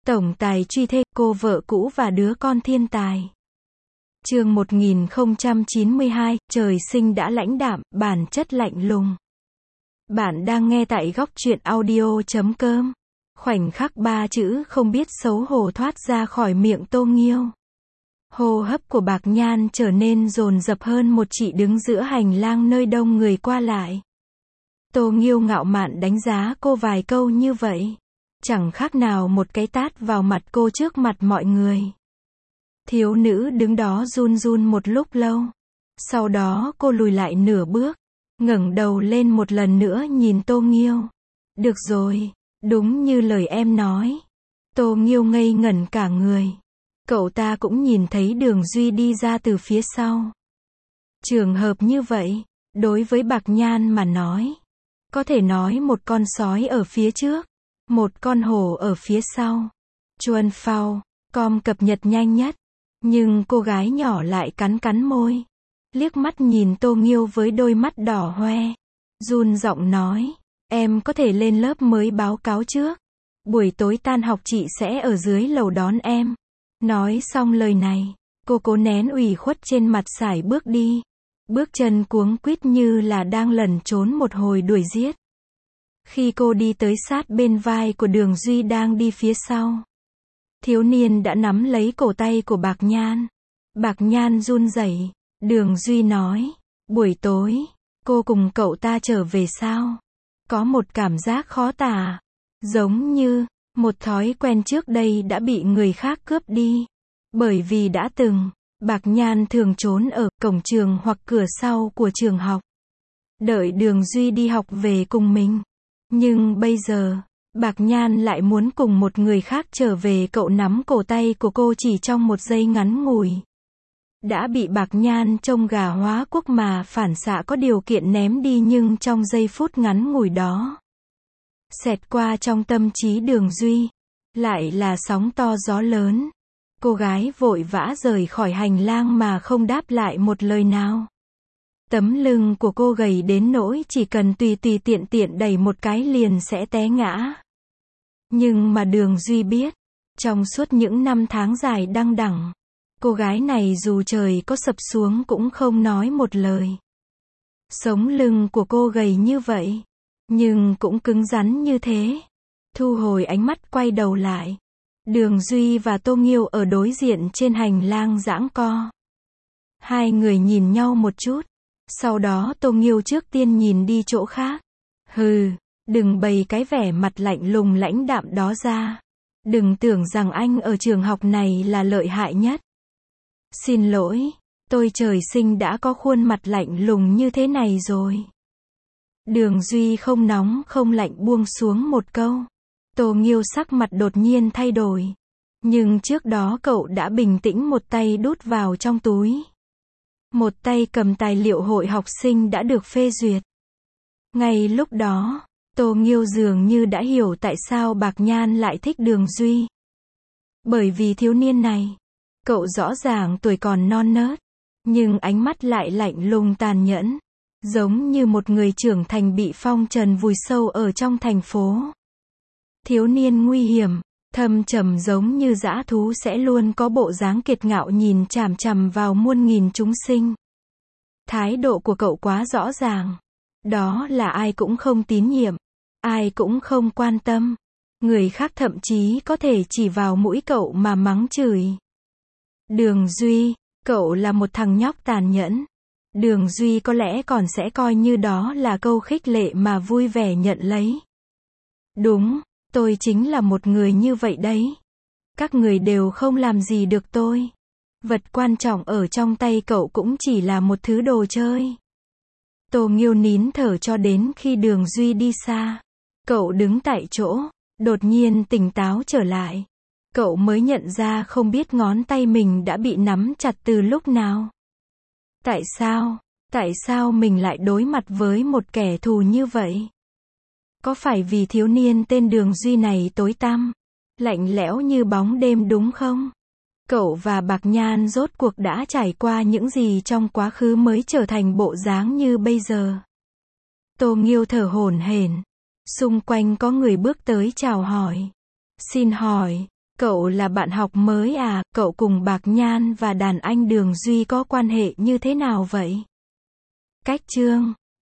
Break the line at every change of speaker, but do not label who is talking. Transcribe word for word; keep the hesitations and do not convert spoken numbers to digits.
Tổng tài truy thê, cô vợ cũ và đứa con thiên tài. Chương một nghìn không trăm chín mươi hai, trời sinh đã lãnh đạm, bản chất lạnh lùng. Bạn đang nghe tại góc truyện audio chấm com. Khoảnh khắc ba chữ không biết xấu hổ thoát ra khỏi miệng Tô Nghiêu. Hô hấp của Bạc Nhan trở nên dồn dập hơn một chị đứng giữa hành lang nơi đông người qua lại. Tô Nghiêu ngạo mạn đánh giá cô vài câu như vậy. Chẳng khác nào một cái tát vào mặt cô trước mặt mọi người. Thiếu nữ đứng đó run run một lúc lâu. Sau đó cô lùi lại nửa bước, ngẩng đầu lên một lần nữa nhìn Tô Nghiêu. Được rồi, đúng như lời em nói. Tô Nghiêu ngây ngẩn cả người. Cậu ta cũng nhìn thấy Đường Duy đi ra từ phía sau. Trường hợp như vậy, đối với Bạc Nhan mà nói, có thể nói một con sói ở phía trước, một con hổ ở phía sau. Chuan Phao, com cập nhật nhanh nhất. Nhưng cô gái nhỏ lại cắn cắn môi, liếc mắt nhìn Tô Nghiêu với đôi mắt đỏ hoe, run giọng nói, em có thể lên lớp mới báo cáo trước. Buổi tối tan học chị sẽ ở dưới lầu đón em. Nói xong lời này, cô cố nén ủy khuất trên mặt sải bước đi. Bước chân cuống quýt như là đang lẩn trốn một hồi đuổi giết. Khi cô đi tới sát bên vai của Đường Duy đang đi phía sau, thiếu niên đã nắm lấy cổ tay của Bạc Nhan. Bạc Nhan run rẩy. Đường Duy nói, buổi tối, cô cùng cậu ta trở về sao? Có một cảm giác khó tả. Giống như, một thói quen trước đây đã bị người khác cướp đi. Bởi vì đã từng, Bạc Nhan thường trốn ở cổng trường hoặc cửa sau của trường học. Đợi Đường Duy đi học về cùng mình. Nhưng bây giờ, Bạc Nhan lại muốn cùng một người khác trở về. Cậu nắm cổ tay của cô chỉ trong một giây ngắn ngủi. Đã bị Bạc Nhan trông gà hóa quốc mà phản xạ có điều kiện ném đi, nhưng trong giây phút ngắn ngủi đó, xẹt qua trong tâm trí Đường Duy, lại là sóng to gió lớn. Cô gái vội vã rời khỏi hành lang mà không đáp lại một lời nào. Tấm lưng của cô gầy đến nỗi chỉ cần tùy tùy tiện tiện đẩy một cái liền sẽ té ngã. Nhưng mà Đường Duy biết, trong suốt những năm tháng dài đăng đẳng, cô gái này dù trời có sập xuống cũng không nói một lời. Sống lưng của cô gầy như vậy, nhưng cũng cứng rắn như thế. Thu hồi ánh mắt quay đầu lại. Đường Duy và Tô Nghiêu ở đối diện trên hành lang giãng co. Hai người nhìn nhau một chút. Sau đó Tô Nghiêu trước tiên nhìn đi chỗ khác. Hừ, đừng bày cái vẻ mặt lạnh lùng lãnh đạm đó ra. Đừng tưởng rằng anh ở trường học này là lợi hại nhất. Xin lỗi, tôi trời sinh đã có khuôn mặt lạnh lùng như thế này rồi. Đường Duy không nóng không lạnh buông xuống một câu. Tô Nghiêu sắc mặt đột nhiên thay đổi. Nhưng trước đó cậu đã bình tĩnh, một tay đút vào trong túi. Một tay cầm tài liệu hội học sinh đã được phê duyệt. Ngay lúc đó, Tô Nghiêu dường như đã hiểu tại sao Bạc Nhan lại thích Đường Duy. Bởi vì thiếu niên này, cậu rõ ràng tuổi còn non nớt, nhưng ánh mắt lại lạnh lùng tàn nhẫn, giống như một người trưởng thành bị phong trần vùi sâu ở trong thành phố. Thiếu niên nguy hiểm, thâm trầm giống như dã thú sẽ luôn có bộ dáng kiệt ngạo nhìn chằm chằm vào muôn nghìn chúng sinh. Thái độ của cậu quá rõ ràng. Đó là ai cũng không tín nhiệm, ai cũng không quan tâm. Người khác thậm chí có thể chỉ vào mũi cậu mà mắng chửi. Đường Duy, cậu là một thằng nhóc tàn nhẫn. Đường Duy có lẽ còn sẽ coi như đó là câu khích lệ mà vui vẻ nhận lấy. Đúng, tôi chính là một người như vậy đấy. Các người đều không làm gì được tôi. Vật quan trọng ở trong tay cậu cũng chỉ là một thứ đồ chơi. Tô Nghiêu nín thở cho đến khi Đường Duy đi xa. Cậu đứng tại chỗ, đột nhiên tỉnh táo trở lại. Cậu mới nhận ra không biết ngón tay mình đã bị nắm chặt từ lúc nào. Tại sao? Tại sao mình lại đối mặt với một kẻ thù như vậy? Có phải vì thiếu niên tên Đường Duy này tối tăm, lạnh lẽo như bóng đêm đúng không? Cậu và Bạc Nhan rốt cuộc đã trải qua những gì trong quá khứ mới trở thành bộ dáng như bây giờ? Tô Nghiêu thở hổn hển. Xung quanh có người bước tới chào hỏi. Xin hỏi, Cậu là bạn học mới à, cậu cùng Bạc Nhan và đàn anh Đường Duy có quan hệ như thế nào vậy? Cách chương